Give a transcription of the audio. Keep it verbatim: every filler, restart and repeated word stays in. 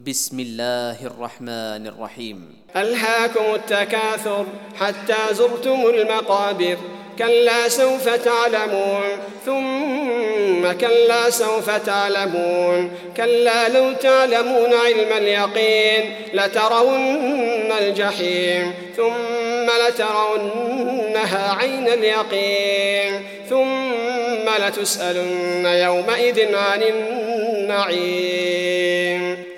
بسم الله الرحمن الرحيم. ألهاكم التكاثر حتى زرتم المقابر، كلا سوف تعلمون ثم كلا سوف تعلمون، كلا لو تعلمون علم اليقين لترون الجحيم ثم لترونها عين اليقين ثم لتسألن يومئذ عن النعيم.